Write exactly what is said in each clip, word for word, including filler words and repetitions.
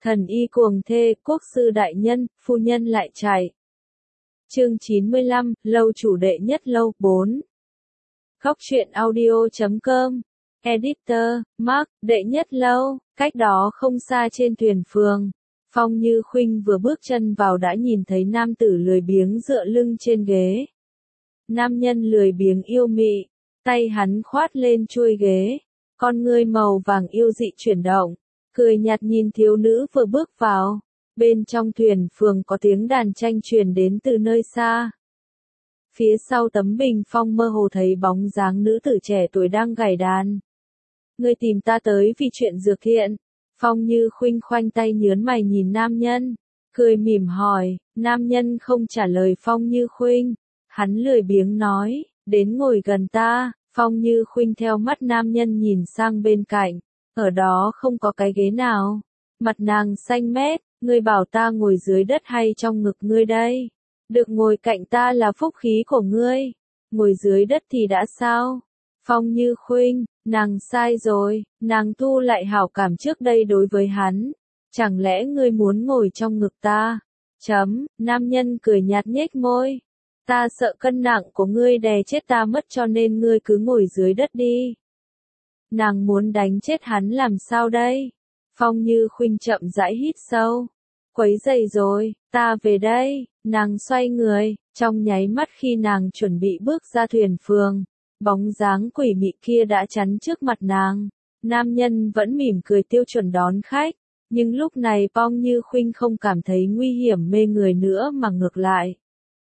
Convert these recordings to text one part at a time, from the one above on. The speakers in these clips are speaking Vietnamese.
Thần y cuồng thê, quốc sư đại nhân, phu nhân lại chạy. Chương chín mươi lăm, lâu chủ đệ nhất lâu, bốn. Góc truyện audio chấm com. Editor, Mark, đệ nhất lâu, cách đó không xa trên thuyền phường. Phong Như Khuynh vừa bước chân vào đã nhìn thấy nam tử lười biếng dựa lưng trên ghế. Nam nhân lười biếng yêu mị, tay hắn khoát lên chuôi ghế, con ngươi màu vàng yêu dị chuyển động, cười nhạt nhìn thiếu nữ vừa bước vào. Bên trong thuyền phường có tiếng đàn tranh truyền đến từ nơi xa. Phía sau tấm bình phong mơ hồ thấy bóng dáng nữ tử trẻ tuổi đang gảy đàn. Ngươi tìm ta tới vì chuyện dược thiện. Phong Như Khuynh khoanh tay nhớn mày nhìn nam nhân, cười mỉm hỏi. Nam nhân không trả lời Phong Như Khuynh, hắn lười biếng nói, đến ngồi gần ta. Phong Như Khuynh theo mắt nam nhân nhìn sang bên cạnh, ở đó không có cái ghế nào. Mặt nàng xanh mét, ngươi bảo ta ngồi dưới đất hay trong ngực ngươi đây? Được ngồi cạnh ta là phúc khí của ngươi, ngồi dưới đất thì đã sao? Phong Như Khuynh, nàng sai rồi, nàng thu lại hảo cảm trước đây đối với hắn. Chẳng lẽ ngươi muốn ngồi trong ngực ta? Chấm, nam nhân cười nhạt nhếch môi. Ta sợ cân nặng của ngươi đè chết ta mất cho nên ngươi cứ ngồi dưới đất đi. Nàng muốn đánh chết hắn làm sao đây? Phong Như Khuynh chậm rãi hít sâu. Quấy rầy rồi, ta về đây. Nàng xoay người, trong nháy mắt khi nàng chuẩn bị bước ra thuyền phường, bóng dáng quỷ mị kia đã chắn trước mặt nàng. Nam nhân vẫn mỉm cười tiêu chuẩn đón khách, nhưng lúc này Phong Như Khuynh không cảm thấy nguy hiểm mê người nữa mà ngược lại.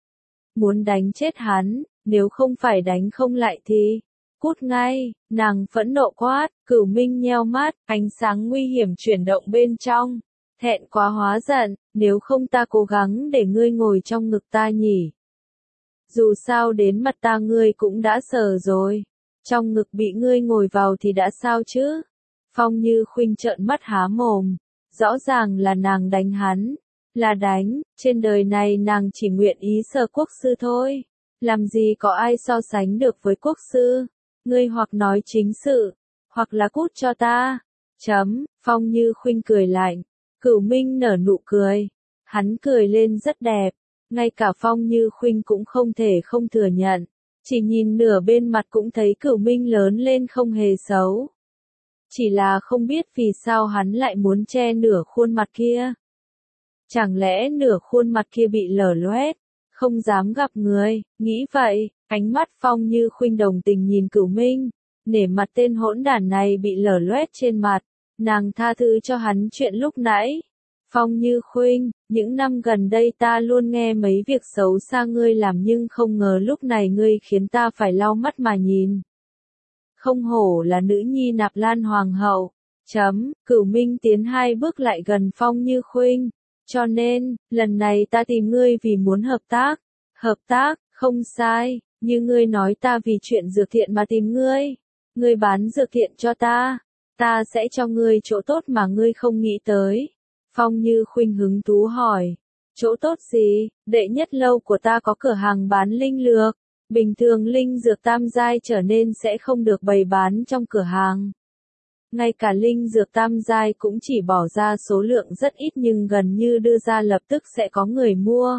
Muốn đánh chết hắn, nếu không phải đánh không lại thì cút ngay. Nàng phẫn nộ quát. Cửu Minh nheo mắt, ánh sáng nguy hiểm chuyển động bên trong. Thẹn quá hóa giận, nếu không ta cố gắng để ngươi ngồi trong ngực ta nhỉ. Dù sao đến mặt ta ngươi cũng đã sờ rồi, trong ngực bị ngươi ngồi vào thì đã sao chứ? Phong Như Khuynh trợn mắt há mồm, rõ ràng là nàng đánh hắn, là đánh, trên đời này nàng chỉ nguyện ý sờ quốc sư thôi, làm gì có ai so sánh được với quốc sư, ngươi hoặc nói chính sự, hoặc là cút cho ta. Chấm, Phong Như Khuynh cười lạnh. Cửu Minh nở nụ cười, hắn cười lên rất đẹp, ngay cả Phong Như Khuynh cũng không thể không thừa nhận, chỉ nhìn nửa bên mặt cũng thấy Cửu Minh lớn lên không hề xấu. Chỉ là không biết vì sao hắn lại muốn che nửa khuôn mặt kia. Chẳng lẽ nửa khuôn mặt kia bị lở loét, không dám gặp người, nghĩ vậy, ánh mắt Phong Như Khuynh đồng tình nhìn Cửu Minh, nể mặt tên hỗn đản này bị lở loét trên mặt. Nàng tha thứ cho hắn chuyện lúc nãy. Phong Như Khuynh, những năm gần đây ta luôn nghe mấy việc xấu xa ngươi làm nhưng không ngờ lúc này ngươi khiến ta phải lau mắt mà nhìn. Không hổ là nữ nhi Nạp Lan Hoàng hậu. Chấm, Cửu Minh tiến hai bước lại gần Phong Như Khuynh. Cho nên, lần này ta tìm ngươi vì muốn hợp tác. Hợp tác, không sai, như ngươi nói ta vì chuyện dược thiện mà tìm ngươi. Ngươi bán dược thiện cho ta. Ta sẽ cho ngươi chỗ tốt mà ngươi không nghĩ tới. Phong Như Khuynh hứng thú hỏi. Chỗ tốt gì? Đệ nhất lâu của ta có cửa hàng bán linh lược. Bình thường linh dược tam giai trở nên sẽ không được bày bán trong cửa hàng. Ngay cả linh dược tam giai cũng chỉ bỏ ra số lượng rất ít nhưng gần như đưa ra lập tức sẽ có người mua.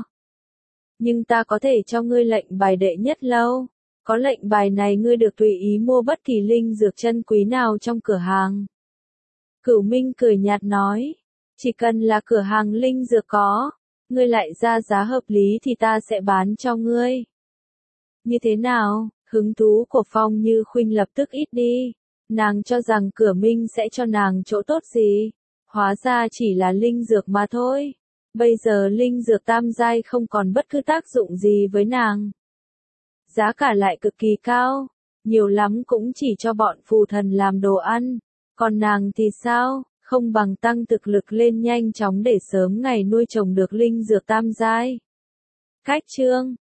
Nhưng ta có thể cho ngươi lệnh bài đệ nhất lâu. Có lệnh bài này ngươi được tùy ý mua bất kỳ linh dược chân quý nào trong cửa hàng. Cửu Minh cười nhạt nói, chỉ cần là cửa hàng linh dược có, ngươi lại ra giá hợp lý thì ta sẽ bán cho ngươi. Như thế nào? Hứng thú của Phong Như Khuynh lập tức ít đi, nàng cho rằng Cửu Minh sẽ cho nàng chỗ tốt gì, hóa ra chỉ là linh dược mà thôi. Bây giờ linh dược tam giai không còn bất cứ tác dụng gì với nàng. Giá cả lại cực kỳ cao, nhiều lắm cũng chỉ cho bọn phù thần làm đồ ăn, còn nàng thì sao, không bằng tăng thực lực lên nhanh chóng để sớm ngày nuôi trồng được linh dược tam giai. Cách chương